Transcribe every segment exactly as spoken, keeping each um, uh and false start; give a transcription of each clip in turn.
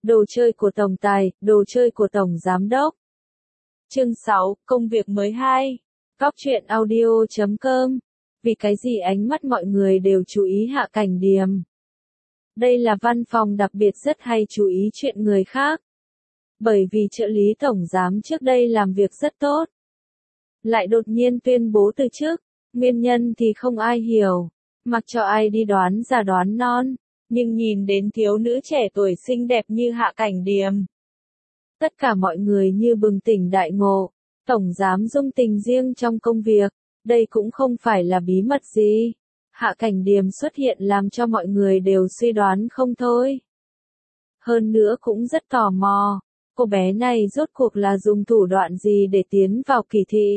Đồ chơi của tổng tài, đồ chơi của tổng giám đốc. Chương sáu, công việc mới hai. Góc truyện audio chấm com. Vì cái gì ánh mắt mọi người đều chú ý Hạ Cảnh Điềm? Đây là văn phòng đặc biệt rất hay chú ý chuyện người khác. Bởi vì trợ lý tổng giám trước đây làm việc rất tốt. Lại đột nhiên tuyên bố từ chức, nguyên nhân thì không ai hiểu, mặc cho ai đi đoán già đoán non. Nhưng nhìn đến thiếu nữ trẻ tuổi xinh đẹp như Hạ Cảnh Điềm, tất cả mọi người như bừng tỉnh đại ngộ. Tổng giám dung tình riêng trong công việc, đây cũng không phải là bí mật gì. Hạ Cảnh Điềm xuất hiện làm cho mọi người đều suy đoán không thôi. Hơn nữa cũng rất tò mò, cô bé này rốt cuộc là dùng thủ đoạn gì để tiến vào kỳ thị.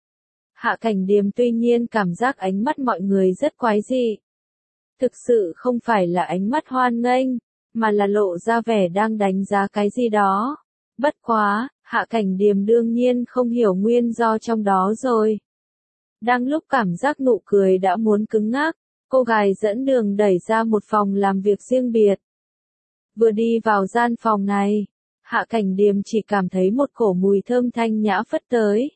Hạ Cảnh Điềm tuy nhiên cảm giác ánh mắt mọi người rất quái dị. Thực sự không phải là ánh mắt hoan nghênh, mà là lộ ra vẻ đang đánh giá cái gì đó. Bất quá, Hạ Cảnh Điềm đương nhiên không hiểu nguyên do trong đó rồi. Đang lúc cảm giác nụ cười đã muốn cứng ngắc, cô gái dẫn đường đẩy ra một phòng làm việc riêng biệt. Vừa đi vào gian phòng này, Hạ Cảnh Điềm chỉ cảm thấy một cổ mùi thơm thanh nhã phất tới.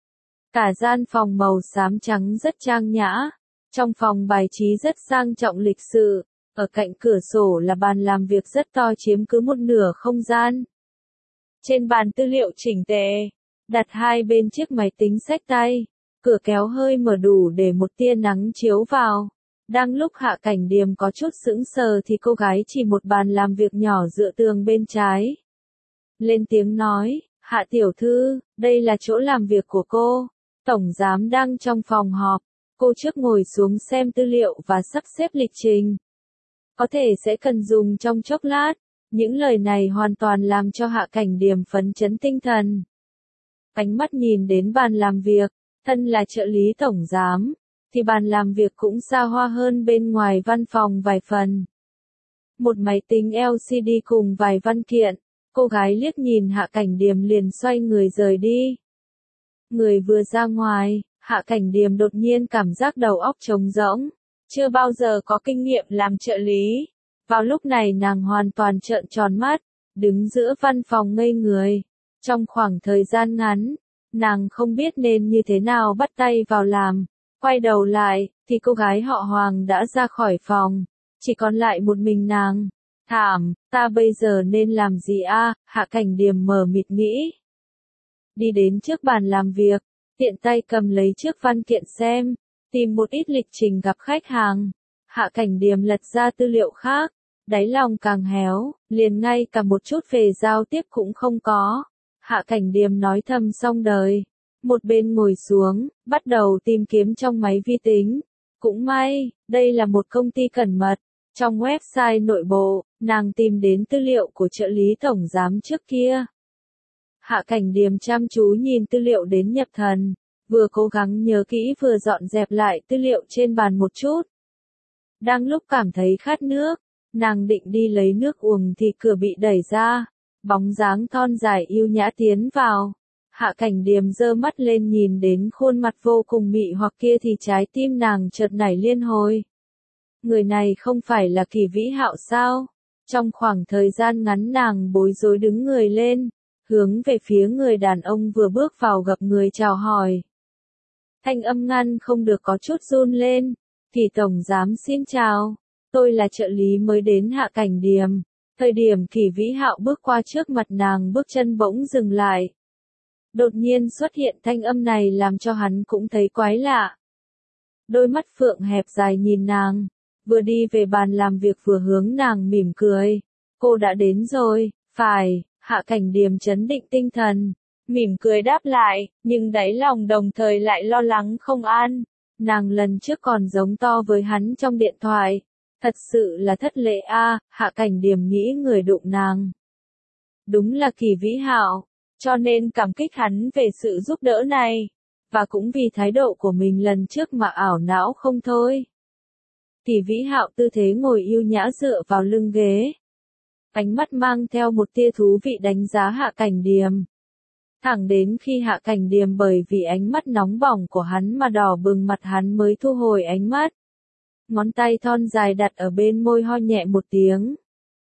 Cả gian phòng màu xám trắng rất trang nhã. Trong phòng bài trí rất sang trọng lịch sự, ở cạnh cửa sổ là bàn làm việc rất to chiếm cứ một nửa không gian. Trên bàn tư liệu chỉnh tề, đặt hai bên chiếc máy tính xách tay, cửa kéo hơi mở đủ để một tia nắng chiếu vào. Đang lúc Hạ Cảnh Điềm có chút sững sờ thì cô gái chỉ một bàn làm việc nhỏ dựa tường bên trái. Lên tiếng nói, Hạ tiểu thư, đây là chỗ làm việc của cô, tổng giám đang trong phòng họp. Cô trước ngồi xuống xem tư liệu và sắp xếp lịch trình. Có thể sẽ cần dùng trong chốc lát. Những lời này hoàn toàn làm cho Hạ Cảnh Điềm phấn chấn tinh thần. Ánh mắt nhìn đến bàn làm việc, thân là trợ lý tổng giám, thì bàn làm việc cũng xa hoa hơn bên ngoài văn phòng vài phần. Một máy tính L C D cùng vài văn kiện, cô gái liếc nhìn Hạ Cảnh Điềm liền xoay người rời đi. Người vừa ra ngoài, Hạ Cảnh Điềm đột nhiên cảm giác đầu óc trống rỗng, chưa bao giờ có kinh nghiệm làm trợ lý. Vào lúc này nàng hoàn toàn trợn tròn mắt, đứng giữa văn phòng ngây người. Trong khoảng thời gian ngắn, nàng không biết nên như thế nào bắt tay vào làm. Quay đầu lại, thì cô gái họ Hoàng đã ra khỏi phòng, chỉ còn lại một mình nàng. Thảm, ta bây giờ nên làm gì a? Hạ Cảnh Điềm mờ mịt nghĩ. Đi đến trước bàn làm việc, tiện tay cầm lấy chiếc văn kiện xem, tìm một ít lịch trình gặp khách hàng. Hạ Cảnh Điềm lật ra tư liệu khác, đáy lòng càng héo, liền ngay cả một chút về giao tiếp cũng không có. Hạ Cảnh Điềm nói thầm xong đời, một bên ngồi xuống, bắt đầu tìm kiếm trong máy vi tính. Cũng may, đây là một công ty cẩn mật. Trong website nội bộ, nàng tìm đến tư liệu của trợ lý tổng giám trước kia. Hạ Cảnh Điềm chăm chú nhìn tư liệu đến nhập thần, vừa cố gắng nhớ kỹ vừa dọn dẹp lại tư liệu trên bàn một chút. Đang lúc cảm thấy khát nước, nàng định đi lấy nước uống thì cửa bị đẩy ra, bóng dáng thon dài yêu nhã tiến vào. Hạ Cảnh Điềm giơ mắt lên nhìn đến khuôn mặt vô cùng mị hoặc kia thì trái tim nàng chợt nảy liên hồi. Người này không phải là Kỳ Vĩ Hạo sao? Trong khoảng thời gian ngắn nàng bối rối đứng người lên, hướng về phía người đàn ông vừa bước vào gặp người chào hỏi. Thanh âm ngăn không được có chút run lên. Kỳ tổng giám xin chào, tôi là trợ lý mới đến Hạ Cảnh Điềm. Thời điểm Kỳ Vĩ Hạo bước qua trước mặt nàng bước chân bỗng dừng lại. Đột nhiên xuất hiện thanh âm này làm cho hắn cũng thấy quái lạ. Đôi mắt phượng hẹp dài nhìn nàng, vừa đi về bàn làm việc vừa hướng nàng mỉm cười. Cô đã đến rồi, phải. Hạ Cảnh Điềm trấn định tinh thần, mỉm cười đáp lại, nhưng đáy lòng đồng thời lại lo lắng không an. Nàng lần trước còn giống to với hắn trong điện thoại. Thật sự là thất lễ a. Hạ Cảnh Điềm nghĩ người đụng nàng đúng là Kỳ Vĩ Hạo, cho nên cảm kích hắn về sự giúp đỡ này, và cũng vì thái độ của mình lần trước mà ảo não không thôi. Kỳ Vĩ Hạo tư thế ngồi yêu nhã dựa vào lưng ghế, ánh mắt mang theo một tia thú vị đánh giá Hạ Cảnh Điềm. Thẳng đến khi Hạ Cảnh Điềm bởi vì ánh mắt nóng bỏng của hắn mà đỏ bừng mặt hắn mới thu hồi ánh mắt. Ngón tay thon dài đặt ở bên môi ho nhẹ một tiếng.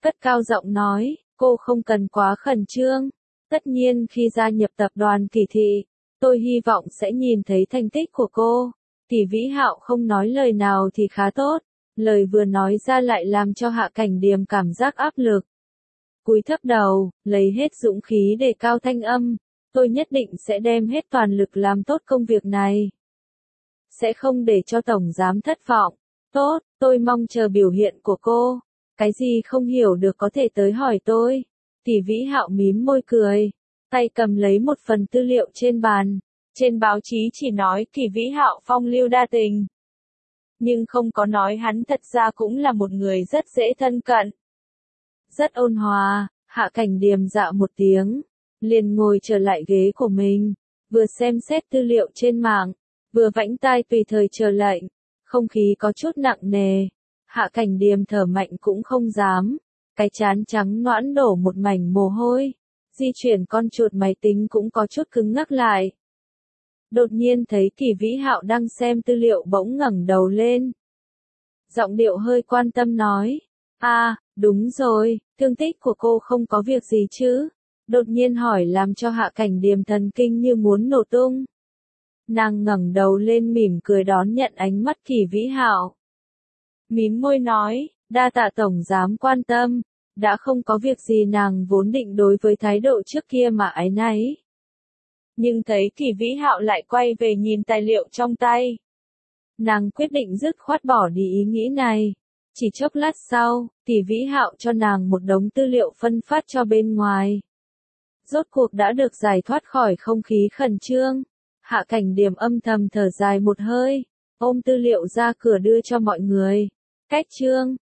cất cao giọng nói, cô không cần quá khẩn trương. Tất nhiên khi gia nhập tập đoàn Kỳ Thị, tôi hy vọng sẽ nhìn thấy thành tích của cô. Kỳ Vĩ Hạo không nói lời nào thì khá tốt, lời vừa nói ra lại làm cho Hạ Cảnh Điềm cảm giác áp lực. Cúi thấp đầu, lấy hết dũng khí để cao thanh âm, tôi nhất định sẽ đem hết toàn lực làm tốt công việc này. Sẽ không để cho tổng giám thất vọng. Tốt, tôi mong chờ biểu hiện của cô. Cái gì không hiểu được có thể tới hỏi tôi. Kỳ Vĩ Hạo mím môi cười, tay cầm lấy một phần tư liệu trên bàn. Trên báo chí chỉ nói Kỳ Vĩ Hạo phong lưu đa tình, nhưng không có nói hắn thật ra cũng là một người rất dễ thân cận. Rất ôn hòa. Hạ Cảnh Điềm dạ một tiếng, liền ngồi trở lại ghế của mình, vừa xem xét tư liệu trên mạng, vừa vãnh tai tùy thời chờ lệnh. Không khí có chút nặng nề. Hạ Cảnh Điềm thở mạnh cũng không dám, cái trán trắng nõn đổ một mảnh mồ hôi, di chuyển con chuột máy tính cũng có chút cứng ngắc lại. Đột nhiên thấy Kỳ Vĩ Hạo đang xem tư liệu bỗng ngẩng đầu lên. Giọng điệu hơi quan tâm nói, à, đúng rồi, thương tích của cô không có việc gì chứ? Đột nhiên hỏi làm cho Hạ Cảnh Điềm thần kinh như muốn nổ tung. Nàng ngẩng đầu lên mỉm cười đón nhận ánh mắt Kỳ Vĩ Hạo. Mím môi nói, đa tạ tổng giám quan tâm, đã không có việc gì. Nàng vốn định đối với thái độ trước kia mà áy náy. Nhưng thấy Kỳ Vĩ Hạo lại quay về nhìn tài liệu trong tay. Nàng quyết định dứt khoát bỏ đi ý nghĩ này. Chỉ chốc lát sau, Kỳ Vĩ Hạo cho nàng một đống tư liệu phân phát cho bên ngoài. Rốt cuộc đã được giải thoát khỏi không khí khẩn trương. Hạ Cảnh Điềm âm thầm thở dài một hơi, ôm tư liệu ra cửa đưa cho mọi người. Cách chương